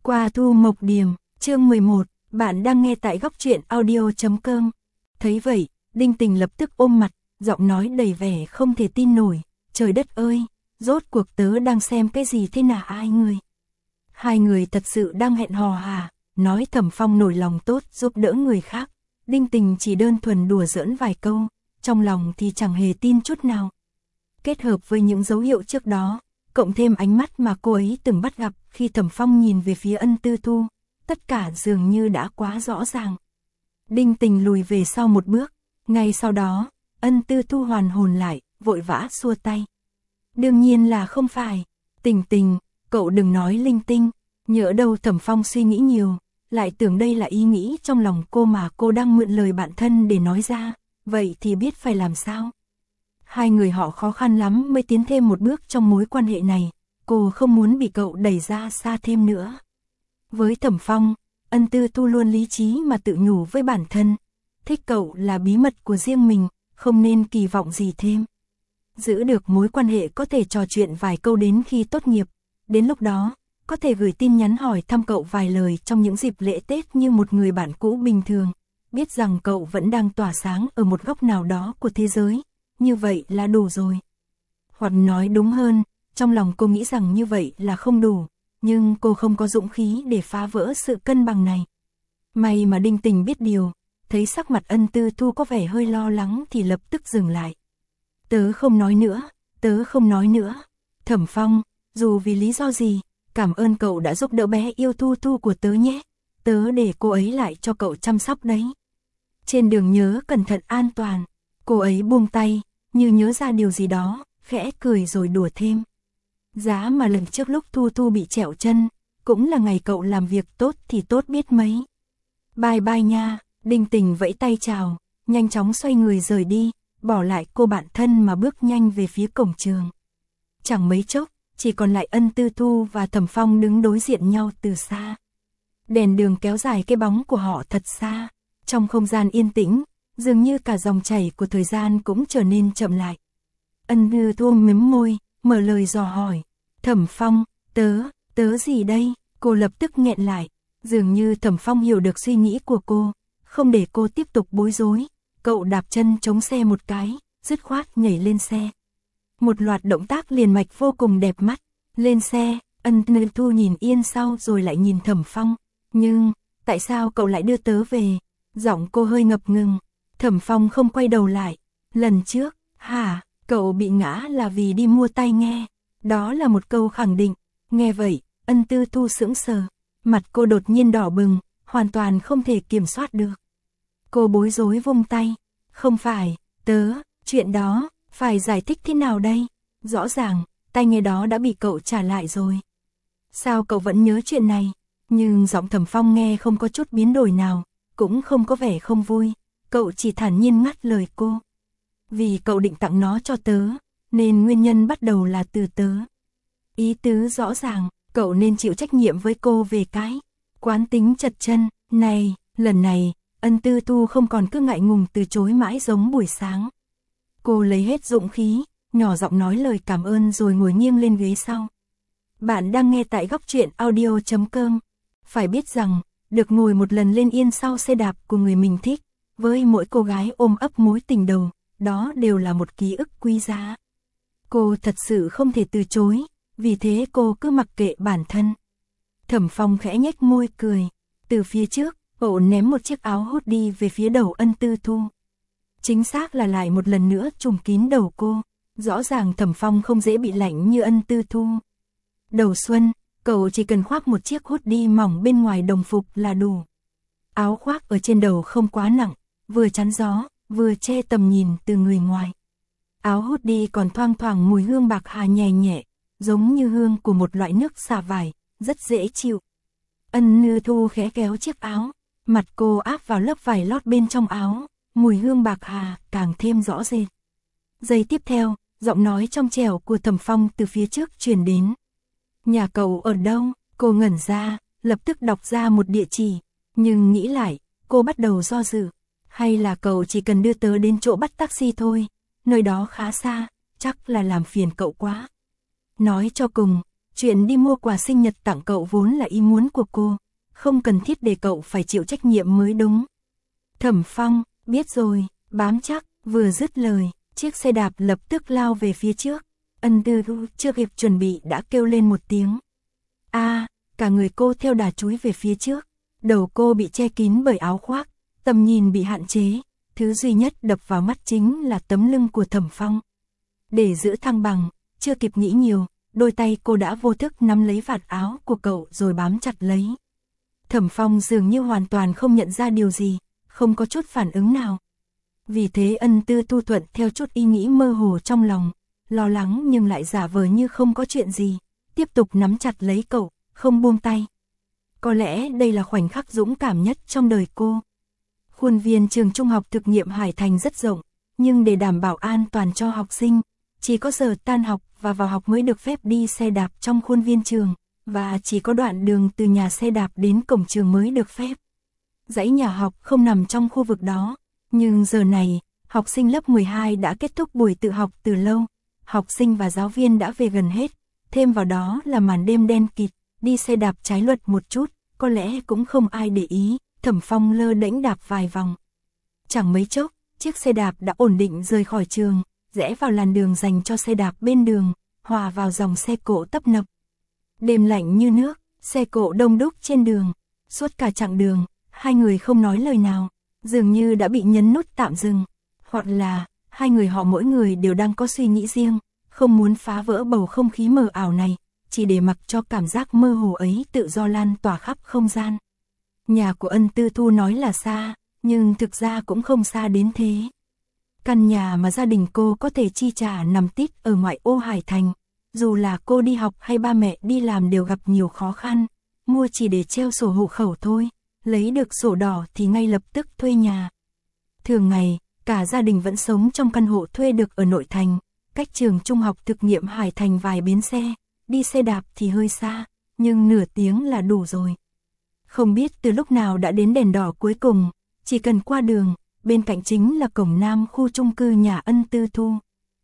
Qua Thu Mộc Điềm, chương 11, bạn đang nghe tại góc truyện audio.com. Thấy vậy, Đinh Tình lập tức ôm mặt, giọng nói đầy vẻ không thể tin nổi. Trời đất ơi, rốt cuộc tớ đang xem cái gì thế nào ai người? Hai người thật sự đang hẹn hò à? Nói Thẩm Phong nổi lòng tốt giúp đỡ người khác. Đinh Tình chỉ đơn thuần đùa giỡn vài câu, trong lòng thì chẳng hề tin chút nào. Kết hợp với những dấu hiệu trước đó, cộng thêm ánh mắt mà cô ấy từng bắt gặp khi Thẩm Phong nhìn về phía Ân Tư Thu, tất cả dường như đã quá rõ ràng. Đinh Tình lùi về sau một bước, ngay sau đó, Ân Tư Thu hoàn hồn lại, vội vã xua tay. Đương nhiên là không phải, Tình Tình, cậu đừng nói linh tinh, nhỡ đâu Thẩm Phong suy nghĩ nhiều, lại tưởng đây là ý nghĩ trong lòng cô mà cô đang mượn lời bạn thân để nói ra, vậy thì biết phải làm sao? Hai người họ khó khăn lắm mới tiến thêm một bước trong mối quan hệ này, cô không muốn bị cậu đẩy ra xa thêm nữa. Với Thẩm Phong, Ân Tư Thu luôn lý trí mà tự nhủ với bản thân, thích cậu là bí mật của riêng mình, không nên kỳ vọng gì thêm. Giữ được mối quan hệ có thể trò chuyện vài câu đến khi tốt nghiệp, đến lúc đó, có thể gửi tin nhắn hỏi thăm cậu vài lời trong những dịp lễ Tết như một người bạn cũ bình thường, biết rằng cậu vẫn đang tỏa sáng ở một góc nào đó của thế giới. Như vậy là đủ rồi. Hoặc nói đúng hơn, trong lòng cô nghĩ rằng như vậy là không đủ, nhưng cô không có dũng khí để phá vỡ sự cân bằng này. May mà Đinh Tình biết điều, thấy sắc mặt Ân Tư Thu có vẻ hơi lo lắng thì lập tức dừng lại. Tớ không nói nữa, tớ không nói nữa. Thẩm Phong, dù vì lý do gì, cảm ơn cậu đã giúp đỡ bé yêu Thu Thu của tớ nhé. Tớ để cô ấy lại cho cậu chăm sóc đấy. Trên đường nhớ cẩn thận an toàn. Cô ấy buông tay, như nhớ ra điều gì đó, khẽ cười rồi đùa thêm. Giá mà lần trước lúc Thu Thu bị trẹo chân, cũng là ngày cậu làm việc tốt thì tốt biết mấy. Bye bye nha, Đinh Tình vẫy tay chào, nhanh chóng xoay người rời đi, bỏ lại cô bạn thân mà bước nhanh về phía cổng trường. Chẳng mấy chốc, chỉ còn lại Ân Tư Thu và Thẩm Phong đứng đối diện nhau từ xa. Đèn đường kéo dài cái bóng của họ thật xa, trong không gian yên tĩnh, dường như cả dòng chảy của thời gian cũng trở nên chậm lại. Ân Tư Thu mím môi, mở lời dò hỏi. Thẩm Phong, tớ gì đây? Cô lập tức nghẹn lại. Dường như Thẩm Phong hiểu được suy nghĩ của cô, không để cô tiếp tục bối rối. Cậu đạp chân chống xe một cái, dứt khoát nhảy lên xe. Một loạt động tác liền mạch vô cùng đẹp mắt. Lên xe, Ân Tư Thu nhìn yên sau rồi lại nhìn Thẩm Phong. Nhưng, tại sao cậu lại đưa tớ về? Giọng cô hơi ngập ngừng. Thẩm Phong không quay đầu lại. Lần trước, hả, cậu bị ngã là vì đi mua tai nghe. Đó là một câu khẳng định. Nghe vậy, Ân Tư Thu sững sờ. Mặt cô đột nhiên đỏ bừng, hoàn toàn không thể kiểm soát được. Cô bối rối vung tay. Không phải, chuyện đó, phải giải thích thế nào đây? Rõ ràng, tai nghe đó đã bị cậu trả lại rồi. Sao cậu vẫn nhớ chuyện này? Nhưng giọng Thẩm Phong nghe không có chút biến đổi nào, cũng không có vẻ không vui. Cậu chỉ thản nhiên ngắt lời cô. Vì cậu định tặng nó cho tớ, nên nguyên nhân bắt đầu là từ tớ. Ý tứ rõ ràng, cậu nên chịu trách nhiệm với cô về cái quán tính chật chân này. Lần này, Ân Tư Thu không còn cứ ngại ngùng từ chối mãi giống buổi sáng. Cô lấy hết dũng khí, nhỏ giọng nói lời cảm ơn rồi ngồi nghiêng lên ghế sau. Bạn đang nghe tại góc truyện audio.com. Phải biết rằng, được ngồi một lần lên yên sau xe đạp của người mình thích, với mỗi cô gái ôm ấp mối tình đầu, đó đều là một ký ức quý giá. Cô thật sự không thể từ chối, vì thế cô cứ mặc kệ bản thân. Thẩm Phong khẽ nhếch môi cười, từ phía trước, cậu ném một chiếc áo hoodie về phía đầu Ân Tư Thu. Chính xác là lại một lần nữa trùm kín đầu cô, rõ ràng Thẩm Phong không dễ bị lạnh như Ân Tư Thu. Đầu xuân, cậu chỉ cần khoác một chiếc hoodie mỏng bên ngoài đồng phục là đủ. Áo khoác ở trên đầu không quá nặng, vừa chắn gió, vừa che tầm nhìn từ người ngoài. Áo hoodie còn thoang thoảng mùi hương bạc hà nhẹ nhẹ, giống như hương của một loại nước xả vải, rất dễ chịu. Ân Tư Thu khẽ kéo chiếc áo, mặt cô áp vào lớp vải lót bên trong áo, mùi hương bạc hà càng thêm rõ rệt. Giây tiếp theo, giọng nói trong trẻo của Thẩm Phong từ phía trước truyền đến. Nhà cậu ở đâu? Cô ngẩn ra, lập tức đọc ra một địa chỉ, nhưng nghĩ lại, cô bắt đầu do dự. Hay là cậu chỉ cần đưa tớ đến chỗ bắt taxi thôi, nơi đó khá xa, chắc là làm phiền cậu quá. Nói cho cùng, Chuyện đi mua quà sinh nhật tặng cậu vốn là ý muốn của cô, không cần thiết để cậu phải chịu trách nhiệm mới đúng. Thẩm Phong, biết rồi, bám chắc, vừa dứt lời, chiếc xe đạp lập tức lao về phía trước. Ân Tư Thu chưa kịp chuẩn bị đã kêu lên một tiếng. Cả người cô theo đà chúi về phía trước, đầu cô bị che kín bởi áo khoác, tầm nhìn bị hạn chế, thứ duy nhất đập vào mắt chính là tấm lưng của Thẩm Phong. Để giữ thăng bằng, chưa kịp nghĩ nhiều, đôi tay cô đã vô thức nắm lấy vạt áo của cậu rồi bám chặt lấy. Thẩm Phong dường như hoàn toàn không nhận ra điều gì, không có chút phản ứng nào. Vì thế Ân Tư Thu thuận theo chút ý nghĩ mơ hồ trong lòng, lo lắng nhưng lại giả vờ như không có chuyện gì, tiếp tục nắm chặt lấy cậu, không buông tay. Có lẽ đây là khoảnh khắc dũng cảm nhất trong đời cô. Khuôn viên trường trung học thực nghiệm Hải Thành rất rộng, nhưng để đảm bảo an toàn cho học sinh, chỉ có giờ tan học và vào học mới được phép đi xe đạp trong khuôn viên trường, và chỉ có đoạn đường từ nhà xe đạp đến cổng trường mới được phép. Dãy nhà học không nằm trong khu vực đó, nhưng giờ này, học sinh lớp 12 đã kết thúc buổi tự học từ lâu, học sinh và giáo viên đã về gần hết, thêm vào đó là màn đêm đen kịt, đi xe đạp trái luật một chút, có lẽ cũng không ai để ý. Thẩm Phong lơ đễnh đạp vài vòng. Chẳng mấy chốc, chiếc xe đạp đã ổn định rời khỏi trường, rẽ vào làn đường dành cho xe đạp bên đường, hòa vào dòng xe cộ tấp nập. Đêm lạnh như nước, xe cộ đông đúc trên đường. Suốt cả chặng đường, hai người không nói lời nào, dường như đã bị nhấn nút tạm dừng. Hoặc là, hai người họ mỗi người đều đang có suy nghĩ riêng, không muốn phá vỡ bầu không khí mờ ảo này, chỉ để mặc cho cảm giác mơ hồ ấy tự do lan tỏa khắp không gian. Nhà của Ân Tư Thu nói là xa, nhưng thực ra cũng không xa đến thế. Căn nhà mà gia đình cô có thể chi trả nằm tít ở ngoại ô Hải Thành. Dù là cô đi học hay ba mẹ đi làm đều gặp nhiều khó khăn, mua chỉ để treo sổ hộ khẩu thôi, lấy được sổ đỏ thì ngay lập tức thuê nhà. Thường ngày, cả gia đình vẫn sống trong căn hộ thuê được ở nội thành, cách trường trung học thực nghiệm Hải Thành vài bến xe, đi xe đạp thì hơi xa, nhưng nửa tiếng là đủ rồi. Không biết từ lúc nào đã đến đèn đỏ cuối cùng, chỉ cần qua đường, bên cạnh chính là cổng nam khu chung cư nhà Ân Tư Thu.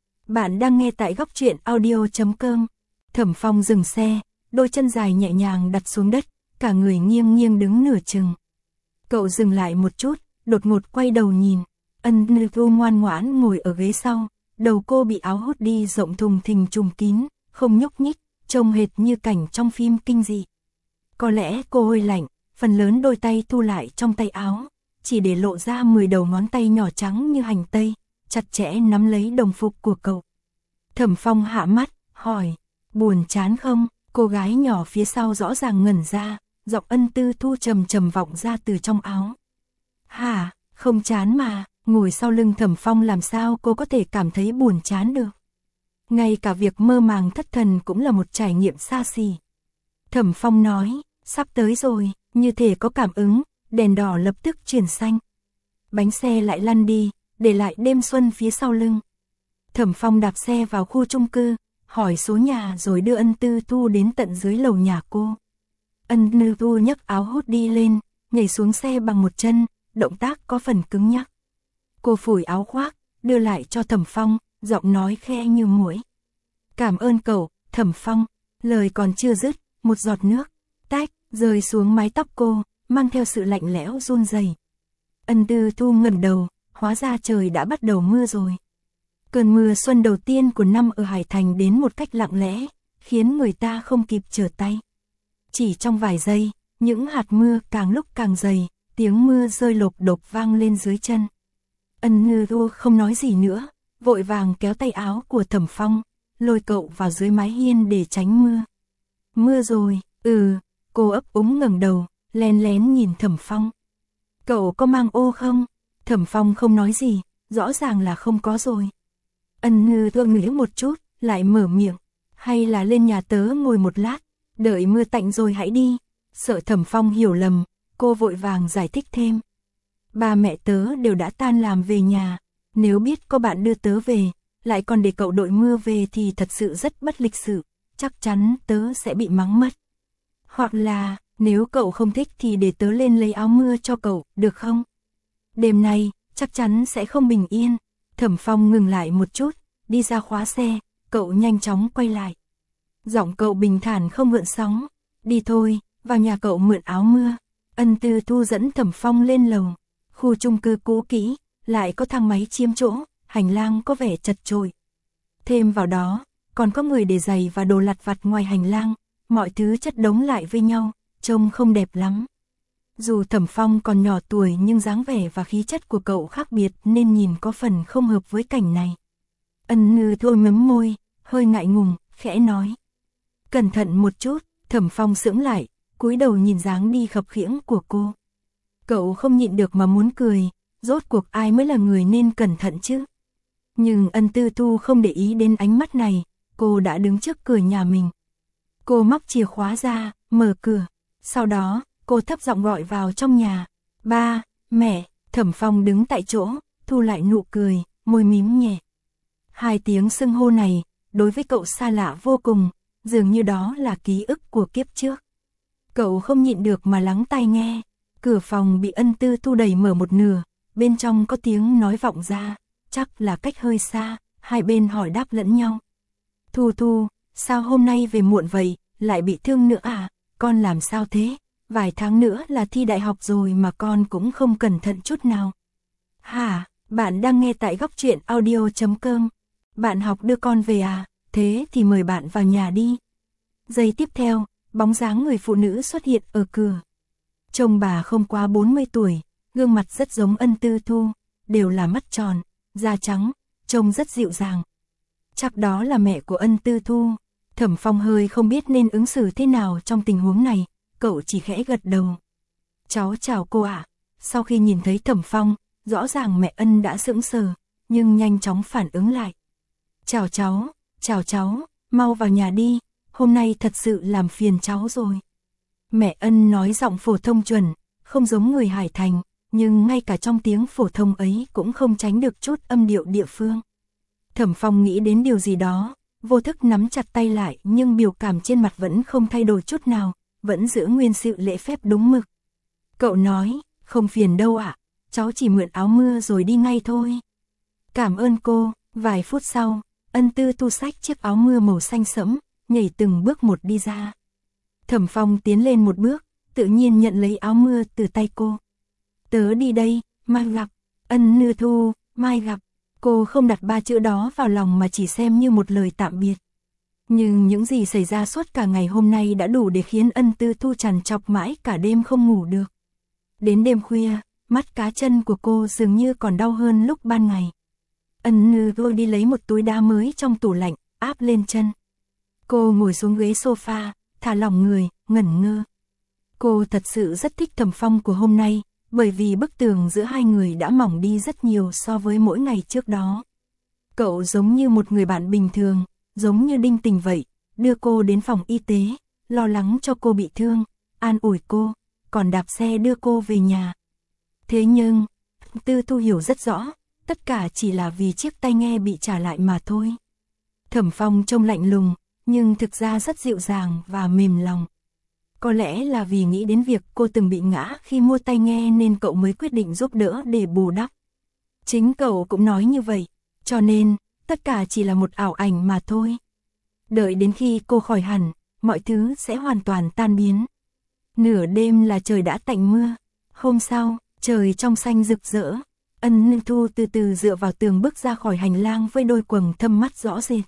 Bạn đang nghe tại góc truyện audio.com. Thẩm Phong dừng xe, đôi chân dài nhẹ nhàng đặt xuống đất, cả người nghiêng nghiêng đứng nửa chừng. Cậu dừng lại một chút, đột ngột quay đầu nhìn. Ân Tư Thu ngoan ngoãn ngồi ở ghế sau, đầu cô bị áo hút đi rộng thùng thình trùm kín, không nhúc nhích, trông hệt như cảnh trong phim kinh dị. Có lẽ cô hơi lạnh, phần lớn đôi tay thu lại trong tay áo, chỉ để lộ ra 10 đầu ngón tay nhỏ trắng như hành tây, chặt chẽ nắm lấy đồng phục của cậu. Thẩm Phong hạ mắt, hỏi, buồn chán không? Cô gái nhỏ phía sau rõ ràng ngẩn ra, giọng Ân Tư Thu trầm trầm vọng ra từ trong áo. Hả, không chán mà, ngồi sau lưng Thẩm Phong làm sao cô có thể cảm thấy buồn chán được? Ngay cả việc mơ màng thất thần cũng là một trải nghiệm xa xỉ. Thẩm Phong nói, sắp tới rồi, như thể có cảm ứng, đèn đỏ lập tức chuyển xanh. Bánh xe lại lăn đi, để lại đêm xuân phía sau lưng. Thẩm Phong đạp xe vào khu chung cư, hỏi số nhà rồi đưa Ân Tư Thu đến tận dưới lầu nhà cô. Ân Tư Thu nhấc áo hút đi lên, nhảy xuống xe bằng một chân, động tác có phần cứng nhắc. Cô phủi áo khoác, đưa lại cho Thẩm Phong, giọng nói khe như muỗi. Cảm ơn cậu, Thẩm Phong. Lời còn chưa dứt, một giọt nước, tách, rơi xuống mái tóc cô, mang theo sự lạnh lẽo run rẩy. Ân Tư Thu ngẩng đầu, hóa ra trời đã bắt đầu mưa rồi. Cơn mưa xuân đầu tiên của năm ở Hải Thành đến một cách lặng lẽ, khiến người ta không kịp trở tay. Chỉ trong vài giây, những hạt mưa càng lúc càng dày, tiếng mưa rơi lộp độp vang lên dưới chân. Ân Tư Thu không nói gì nữa, vội vàng kéo tay áo của Thẩm Phong, lôi cậu vào dưới mái hiên để tránh mưa. Mưa rồi, cô ấp úng ngẩng đầu, lén lén nhìn Thẩm Phong. Cậu có mang ô không? Thẩm Phong không nói gì, rõ ràng là không có rồi. Ân Tư Thu nghĩ một chút, lại mở miệng, hay là lên nhà tớ ngồi một lát, đợi mưa tạnh rồi hãy đi. Sợ Thẩm Phong hiểu lầm, cô vội vàng giải thích thêm. Ba mẹ tớ đều đã tan làm về nhà, nếu biết có bạn đưa tớ về, lại còn để cậu đội mưa về thì thật sự rất bất lịch sự, chắc chắn tớ sẽ bị mắng mất. Hoặc là, nếu cậu không thích thì để tớ lên lấy áo mưa cho cậu, được không? Đêm nay, chắc chắn sẽ không bình yên. Thẩm Phong ngừng lại một chút, đi ra khóa xe, cậu nhanh chóng quay lại. Giọng cậu bình thản không gợn sóng. Đi thôi, vào nhà cậu mượn áo mưa. Ân Tư Thu dẫn Thẩm Phong lên lầu. Khu chung cư cũ kỹ, lại có thang máy chiếm chỗ, hành lang có vẻ chật chội. Thêm vào đó, còn có người để giày và đồ lặt vặt ngoài hành lang, mọi thứ chất đống lại với nhau, trông không đẹp lắm. Dù Thẩm Phong còn nhỏ tuổi nhưng dáng vẻ và khí chất của cậu khác biệt nên nhìn có phần không hợp với cảnh này. Ân Tư Thu mếm môi, hơi ngại ngùng, khẽ nói. Cẩn thận một chút. Thẩm Phong sững lại, cúi đầu nhìn dáng đi khập khiễng của cô. Cậu không nhịn được mà muốn cười, rốt cuộc ai mới là người nên cẩn thận chứ. Nhưng Ân Tư Thu không để ý đến ánh mắt này, cô đã đứng trước cửa nhà mình. Cô móc chìa khóa ra, mở cửa, sau đó, cô thấp giọng gọi vào trong nhà. Ba, mẹ. Thẩm Phong đứng tại chỗ, thu lại nụ cười, môi mím nhẹ. Hai tiếng xưng hô này, đối với cậu xa lạ vô cùng, dường như đó là ký ức của kiếp trước. Cậu không nhịn được mà lắng tai nghe, cửa phòng bị Ân Tư Thu đẩy mở một nửa, bên trong có tiếng nói vọng ra, chắc là cách hơi xa, hai bên hỏi đáp lẫn nhau. Thu Thu, sao hôm nay về muộn vậy, lại bị thương nữa à, con làm sao thế, vài tháng nữa là thi đại học rồi mà con cũng không cẩn thận chút nào. Hả, bạn đang nghe tại Góc Truyện Audio.com, bạn học đưa con về à? Thế thì mời bạn vào nhà đi. Giây tiếp theo, bóng dáng người phụ nữ xuất hiện ở cửa. Trông bà không quá 40 tuổi, gương mặt rất giống Ân Tư Thu, đều là mắt tròn, da trắng, trông rất dịu dàng. Chắc đó là mẹ của Ân Tư Thu. Thẩm Phong hơi không biết nên ứng xử thế nào trong tình huống này, cậu chỉ khẽ gật đầu. Cháu chào cô ạ. Sau khi nhìn thấy Thẩm Phong, rõ ràng mẹ Ân đã sững sờ, nhưng nhanh chóng phản ứng lại. Chào cháu, mau vào nhà đi, hôm nay thật sự làm phiền cháu rồi. Mẹ Ân nói giọng phổ thông chuẩn, không giống người Hải Thành, nhưng ngay cả trong tiếng phổ thông ấy cũng không tránh được chút âm điệu địa phương. Thẩm Phong nghĩ đến điều gì đó, vô thức nắm chặt tay lại nhưng biểu cảm trên mặt vẫn không thay đổi chút nào, vẫn giữ nguyên sự lễ phép đúng mực. Cậu nói, không phiền đâu ạ, cháu chỉ mượn áo mưa rồi đi ngay thôi. Cảm ơn cô. Vài phút sau, Ân Tư Thu xách chiếc áo mưa màu xanh sẫm, nhảy từng bước một đi ra. Thẩm Phong tiến lên một bước, tự nhiên nhận lấy áo mưa từ tay cô. Tớ đi đây, mai gặp. Ân Tư Thu, mai gặp. Cô không đặt ba chữ đó vào lòng mà chỉ xem như một lời tạm biệt. Nhưng những gì xảy ra suốt cả ngày hôm nay đã đủ để khiến Ân Tư Thu trằn trọc mãi cả đêm không ngủ được. Đến đêm khuya, mắt cá chân của cô dường như còn đau hơn lúc ban ngày. Ân Tư Thu đi lấy một túi đá mới trong tủ lạnh, áp lên chân. Cô ngồi xuống ghế sofa, thả lỏng người, ngẩn ngơ. Cô thật sự rất thích Thẩm Phong của hôm nay, bởi vì bức tường giữa hai người đã mỏng đi rất nhiều so với mỗi ngày trước đó. Cậu giống như một người bạn bình thường, giống như Đinh Tình vậy, đưa cô đến phòng y tế, lo lắng cho cô bị thương, an ủi cô, còn đạp xe đưa cô về nhà. Thế nhưng, Tư Thu hiểu rất rõ, tất cả chỉ là vì chiếc tai nghe bị trả lại mà thôi. Thẩm Phong trông lạnh lùng, nhưng thực ra rất dịu dàng và mềm lòng. Có lẽ là vì nghĩ đến việc cô từng bị ngã khi mua tai nghe nên cậu mới quyết định giúp đỡ để bù đắp. Chính cậu cũng nói như vậy, cho nên, tất cả chỉ là một ảo ảnh mà thôi. Đợi đến khi cô khỏi hẳn, mọi thứ sẽ hoàn toàn tan biến. Nửa đêm là trời đã tạnh mưa. Hôm sau, trời trong xanh rực rỡ. Ân Tư Thu từ từ dựa vào tường bước ra khỏi hành lang với đôi quầng thâm mắt rõ rệt.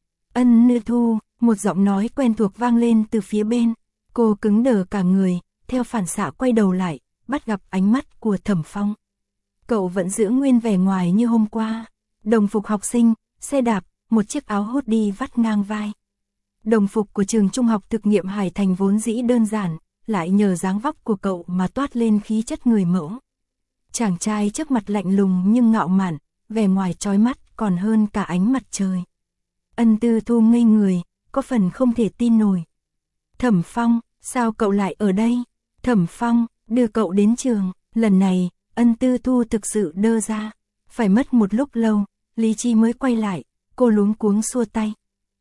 Ân Tư Thu, một giọng nói quen thuộc vang lên từ phía bên. Cô cứng đờ cả người, theo phản xạ quay đầu lại, bắt gặp ánh mắt của Thẩm Phong. Cậu vẫn giữ nguyên vẻ ngoài như hôm qua. Đồng phục học sinh, xe đạp, một chiếc áo hoodie vắt ngang vai. Đồng phục của trường trung học thực nghiệm Hải Thành vốn dĩ đơn giản, lại nhờ dáng vóc của cậu mà toát lên khí chất người mẫu. Chàng trai trước mặt lạnh lùng nhưng ngạo mạn, vẻ ngoài chói mắt còn hơn cả ánh mặt trời. Ân Tư Thu ngây người, có phần không thể tin nổi. Thẩm Phong, sao cậu lại ở đây? Thẩm Phong, đưa cậu đến trường. Lần này, Ân Tư Thu thực sự đơ ra. Phải mất một lúc lâu, lý trí mới quay lại, cô luống cuống xua tay.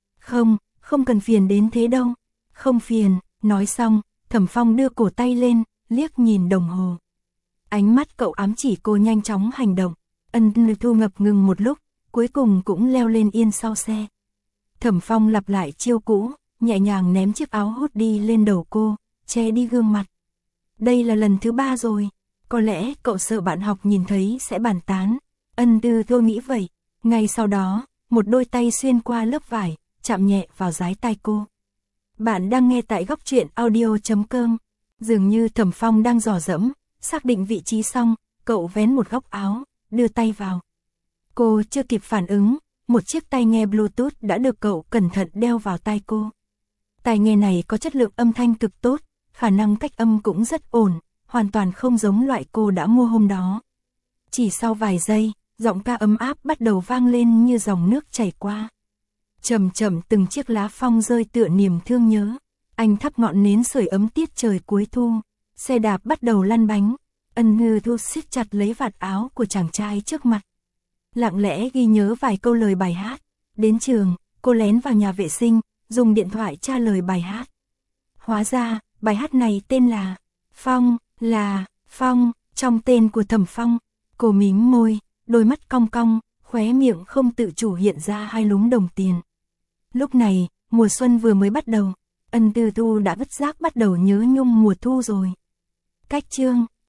Không cần phiền đến thế đâu. Không phiền, nói xong, Thẩm Phong đưa cổ tay lên, liếc nhìn đồng hồ. Ánh mắt cậu ám chỉ cô nhanh chóng hành động. Ân Tư Thu ngập ngừng một lúc, cuối cùng cũng leo lên yên sau xe. Thẩm Phong lặp lại chiêu cũ, nhẹ nhàng ném chiếc áo hoodie lên đầu cô, che đi gương mặt. Đây là lần thứ 3 rồi, có lẽ cậu sợ bạn học nhìn thấy sẽ bàn tán. Ân Tư Tô nghĩ vậy, ngay sau đó, một đôi tay xuyên qua lớp vải, chạm nhẹ vào dái tai cô. Bạn đang nghe tại góc truyện audio.com. Dường như Thẩm Phong đang dò dẫm, xác định vị trí xong, cậu vén một góc áo, đưa tay vào. Cô chưa kịp phản ứng, một chiếc tai nghe Bluetooth đã được cậu cẩn thận đeo vào tai cô. Tai nghe này có chất lượng âm thanh cực tốt, khả năng cách âm cũng rất ổn, hoàn toàn không giống loại cô đã mua hôm đó. Chỉ sau vài giây, giọng ca ấm áp bắt đầu vang lên như dòng nước chảy qua. Chậm chậm từng chiếc lá phong rơi tựa niềm thương nhớ. Anh thắp ngọn nến sưởi ấm tiết trời cuối thu. Xe đạp bắt đầu lăn bánh. Ân Tư Thu siết chặt lấy vạt áo của chàng trai trước mặt. Lặng lẽ ghi nhớ vài câu lời bài hát. Đến trường, cô lén vào nhà vệ sinh, dùng điện thoại tra lời bài hát. Hóa ra, bài hát này tên là Phong, là Phong, trong tên của Thẩm Phong. Cô mím môi, đôi mắt cong cong, khóe miệng không tự chủ hiện ra hai lúm đồng tiền. Lúc này, mùa xuân vừa mới bắt đầu, Ân Tư Thu đã bất giác bắt đầu nhớ nhung mùa thu rồi. Cách chương